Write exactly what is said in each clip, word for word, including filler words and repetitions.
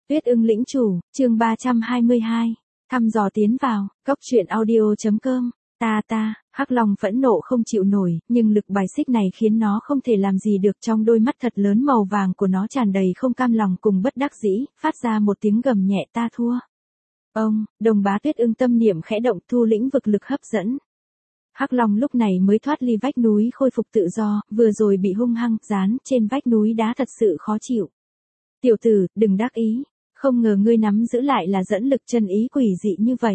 Tuyết ưng lĩnh chủ, chương ba trăm hai mươi hai. Thăm dò tiến vào, cốc truyện audio.com. Ta ta, Hắc Long phẫn nộ không chịu nổi, nhưng lực bài xích này khiến nó không thể làm gì được. Trong đôi mắt thật lớn màu vàng của nó tràn đầy không cam lòng cùng bất đắc dĩ, phát ra một tiếng gầm nhẹ, ta thua. Ông, Đồng Bá Tuyết ưng tâm niệm khẽ động, thu lĩnh vực lực hấp dẫn. Hắc Long lúc này mới thoát ly vách núi khôi phục tự do, vừa rồi bị hung hăng dán trên vách núi đá thật sự khó chịu. Tiểu tử, đừng đắc ý, không ngờ ngươi nắm giữ lại là dẫn lực chân ý quỷ dị như vậy.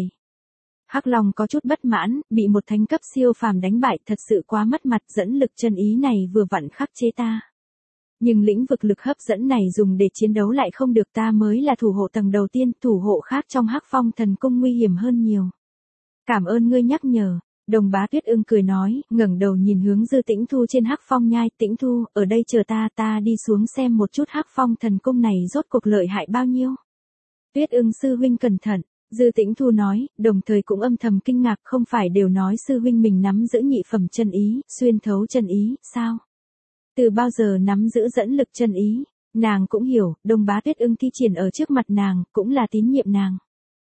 Hắc Long có chút bất mãn, bị một thánh cấp siêu phàm đánh bại thật sự quá mất mặt, dẫn lực chân ý này vừa vặn khắc chế ta. Nhưng lĩnh vực lực hấp dẫn này dùng để chiến đấu lại không được, ta mới là thủ hộ tầng đầu tiên, thủ hộ khác trong Hắc Phong thần cung nguy hiểm hơn nhiều. Cảm ơn ngươi nhắc nhở. Đồng Bá Tuyết ưng cười nói, ngẩng đầu nhìn hướng Dư Tĩnh Thu trên Hắc Phong nhai, Tĩnh Thu, ở đây chờ ta, ta đi xuống xem một chút Hắc Phong thần cung này rốt cuộc lợi hại bao nhiêu. Tuyết ưng sư huynh cẩn thận, Dư Tĩnh Thu nói, đồng thời cũng âm thầm kinh ngạc, không phải đều nói sư huynh mình nắm giữ nhị phẩm chân ý, xuyên thấu chân ý, sao? Từ bao giờ nắm giữ dẫn lực chân ý, nàng cũng hiểu, Đồng Bá Tuyết ưng thi triển ở trước mặt nàng, cũng là tín nhiệm nàng.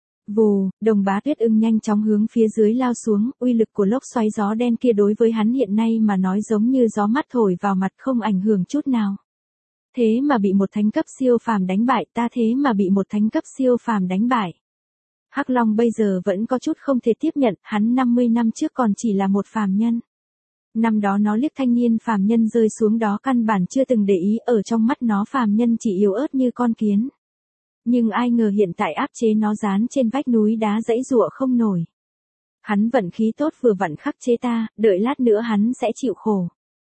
Vù, Đồng Bá Tuyết ưng nhanh chóng hướng phía dưới lao xuống, uy lực của lốc xoáy gió đen kia đối với hắn hiện nay mà nói giống như gió mát thổi vào mặt, không ảnh hưởng chút nào. Thế mà bị một thánh cấp siêu phàm đánh bại, ta thế mà bị một thánh cấp siêu phàm đánh bại. Hắc Long bây giờ vẫn có chút không thể tiếp nhận, hắn năm mươi năm trước còn chỉ là một phàm nhân. Năm đó nó liếc thanh niên phàm nhân rơi xuống đó căn bản chưa từng để ý, ở trong mắt nó phàm nhân chỉ yếu ớt như con kiến. Nhưng ai ngờ hiện tại áp chế nó dán trên vách núi đá dãy giụa không nổi. Hắn vận khí tốt vừa vặn khắc chế ta, đợi lát nữa hắn sẽ chịu khổ.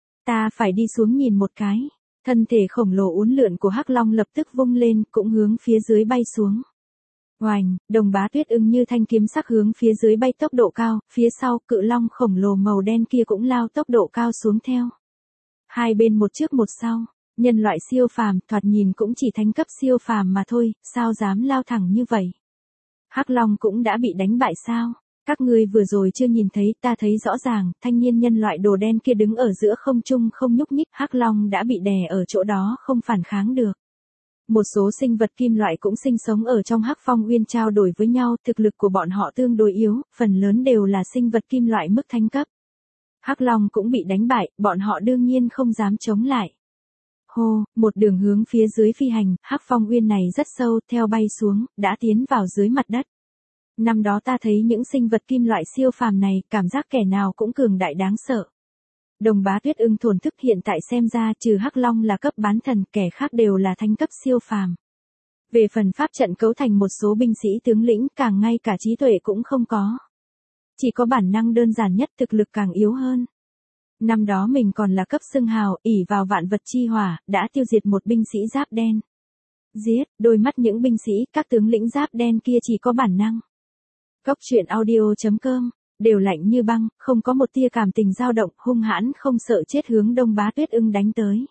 Ta phải đi xuống nhìn một cái. Thân thể khổng lồ uốn lượn của Hắc Long lập tức vung lên, cũng hướng phía dưới bay xuống. Oành, Đồng Bá Tuyết ưng như thanh kiếm sắc hướng phía dưới bay tốc độ cao, phía sau cự long khổng lồ màu đen kia cũng lao tốc độ cao xuống theo. Hai bên một trước một sau. Nhân loại siêu phàm, thoạt nhìn cũng chỉ thánh cấp siêu phàm mà thôi, sao dám lao thẳng như vậy? Hắc Long cũng đã bị đánh bại sao? Các ngươi vừa rồi chưa nhìn thấy, ta thấy rõ ràng, thanh niên nhân loại đồ đen kia đứng ở giữa không trung không nhúc nhích, Hắc Long đã bị đè ở chỗ đó không phản kháng được. Một số sinh vật kim loại cũng sinh sống ở trong Hắc Phong Uyên trao đổi với nhau, thực lực của bọn họ tương đối yếu, phần lớn đều là sinh vật kim loại mức thánh cấp. Hắc Long cũng bị đánh bại, bọn họ đương nhiên không dám chống lại. Hô, một đường hướng phía dưới phi hành, Hắc Phong Uyên này rất sâu, theo bay xuống, đã tiến vào dưới mặt đất. Năm đó ta thấy những sinh vật kim loại siêu phàm này, cảm giác kẻ nào cũng cường đại đáng sợ. Đồng Bá Tuyết ưng thổn thức, hiện tại xem ra trừ Hắc Long là cấp bán thần, kẻ khác đều là thánh cấp siêu phàm. Về phần pháp trận cấu thành một số binh sĩ tướng lĩnh, càng ngay cả trí tuệ cũng không có. Chỉ có bản năng đơn giản nhất, thực lực càng yếu hơn. Năm đó mình còn là cấp xưng hào, ỷ vào vạn vật chi hỏa, đã tiêu diệt một binh sĩ giáp đen. Giết, đôi mắt những binh sĩ, các tướng lĩnh giáp đen kia chỉ có bản năng. Cốc truyện audio.com, đều lạnh như băng, không có một tia cảm tình dao động, hung hãn không sợ chết hướng Đồng Bá Tuyết ưng đánh tới.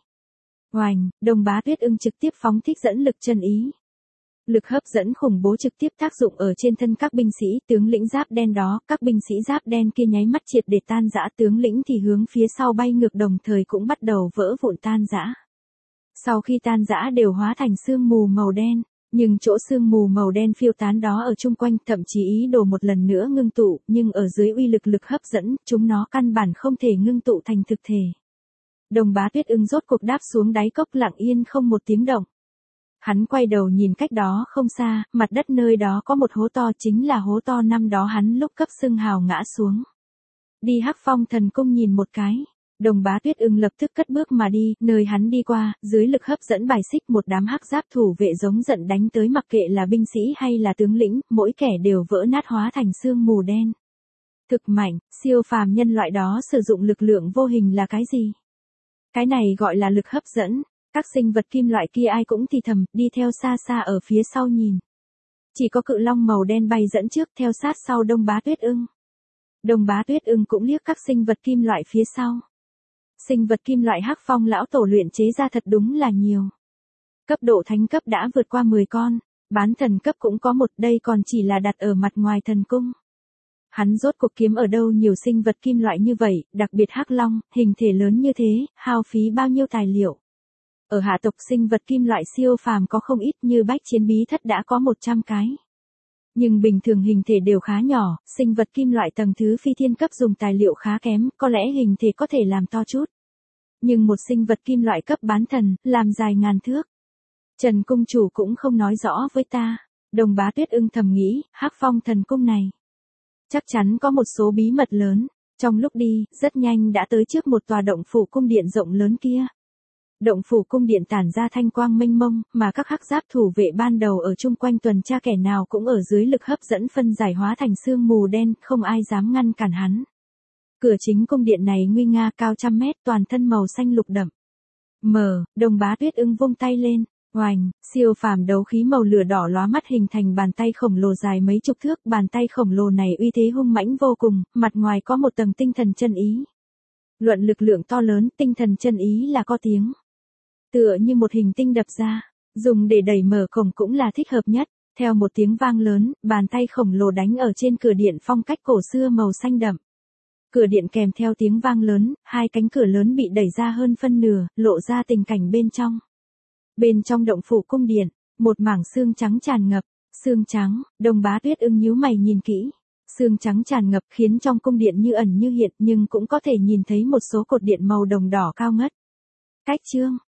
Oành, Đồng Bá Tuyết ưng trực tiếp phóng thích dẫn lực chân ý. Lực hấp dẫn khủng bố trực tiếp tác dụng ở trên thân các binh sĩ, tướng lĩnh giáp đen đó, các binh sĩ giáp đen kia nháy mắt triệt để tan rã, tướng lĩnh thì hướng phía sau bay ngược, đồng thời cũng bắt đầu vỡ vụn tan rã. Sau khi tan rã đều hóa thành sương mù màu đen, nhưng chỗ sương mù màu đen phiêu tán đó ở chung quanh, thậm chí ý đồ một lần nữa ngưng tụ, nhưng ở dưới uy lực lực hấp dẫn, chúng nó căn bản không thể ngưng tụ thành thực thể. Đồng Bá Tuyết ưng rốt cuộc đáp xuống đáy cốc, lặng yên không một tiếng động. Hắn quay đầu nhìn cách đó không xa, mặt đất nơi đó có một hố to, chính là hố to năm đó hắn lúc cấp xưng hào ngã xuống. Đi Hắc Phong thần cung nhìn một cái. Đồng Bá Tuyết ưng lập tức cất bước mà đi, nơi hắn đi qua, dưới lực hấp dẫn bài xích, một đám hắc giáp thủ vệ giống giận đánh tới, mặc kệ là binh sĩ hay là tướng lĩnh, mỗi kẻ đều vỡ nát hóa thành sương mù đen. Thực mạnh, siêu phàm nhân loại đó sử dụng lực lượng vô hình là cái gì? Cái này gọi là lực hấp dẫn. Các sinh vật kim loại kia ai cũng thì thầm, đi theo xa xa ở phía sau nhìn. Chỉ có cự long màu đen bay dẫn trước, theo sát sau Đồng Bá Tuyết ưng. Đồng Bá Tuyết ưng cũng liếc các sinh vật kim loại phía sau. Sinh vật kim loại Hắc Phong lão tổ luyện chế ra thật đúng là nhiều. Cấp độ thánh cấp đã vượt qua mười con, bán thần cấp cũng có một, đây còn chỉ là đặt ở mặt ngoài thần cung. Hắn rốt cuộc kiếm ở đâu nhiều sinh vật kim loại như vậy, đặc biệt Hắc Long, hình thể lớn như thế, hao phí bao nhiêu tài liệu. Ở hạ tộc sinh vật kim loại siêu phàm có không ít, như bách chiến bí thất đã có một trăm cái. Nhưng bình thường hình thể đều khá nhỏ, sinh vật kim loại tầng thứ phi thiên cấp dùng tài liệu khá kém, có lẽ hình thể có thể làm to chút. Nhưng một sinh vật kim loại cấp bán thần, làm dài ngàn thước. Trần cung chủ cũng không nói rõ với ta. Đồng Bá Tuyết ưng thầm nghĩ, Hắc Phong thần cung này chắc chắn có một số bí mật lớn. Trong lúc đi, rất nhanh đã tới trước một tòa động phủ cung điện rộng lớn kia. Động phủ cung điện tản ra thanh quang mênh mông, mà các hắc giáp thủ vệ ban đầu ở chung quanh tuần tra kẻ nào cũng ở dưới lực hấp dẫn phân giải hóa thành sương mù đen, không ai dám ngăn cản hắn. Cửa chính cung điện này nguy nga cao trăm mét, toàn thân màu xanh lục đậm. Mở, Đồng Bá Tuyết ưng vung tay lên, oành, siêu phàm đấu khí màu lửa đỏ lóa mắt hình thành bàn tay khổng lồ dài mấy chục thước, bàn tay khổng lồ này uy thế hung mãnh vô cùng, mặt ngoài có một tầng tinh thần chân ý. Luận lực lượng to lớn, tinh thần chân ý là có tiếng. Tựa như một hình tinh đập ra, dùng để đẩy mở cổng cũng là thích hợp nhất. Theo một tiếng vang lớn, bàn tay khổng lồ đánh ở trên cửa điện phong cách cổ xưa màu xanh đậm. Cửa điện kèm theo tiếng vang lớn, hai cánh cửa lớn bị đẩy ra hơn phân nửa, lộ ra tình cảnh bên trong. Bên trong động phủ cung điện, một mảng xương trắng tràn ngập. Xương trắng, Đồng Bá Tuyết ưng nhíu mày nhìn kỹ. Xương trắng tràn ngập khiến trong cung điện như ẩn như hiện, nhưng cũng có thể nhìn thấy một số cột điện màu đồng đỏ cao ngất. Cách chương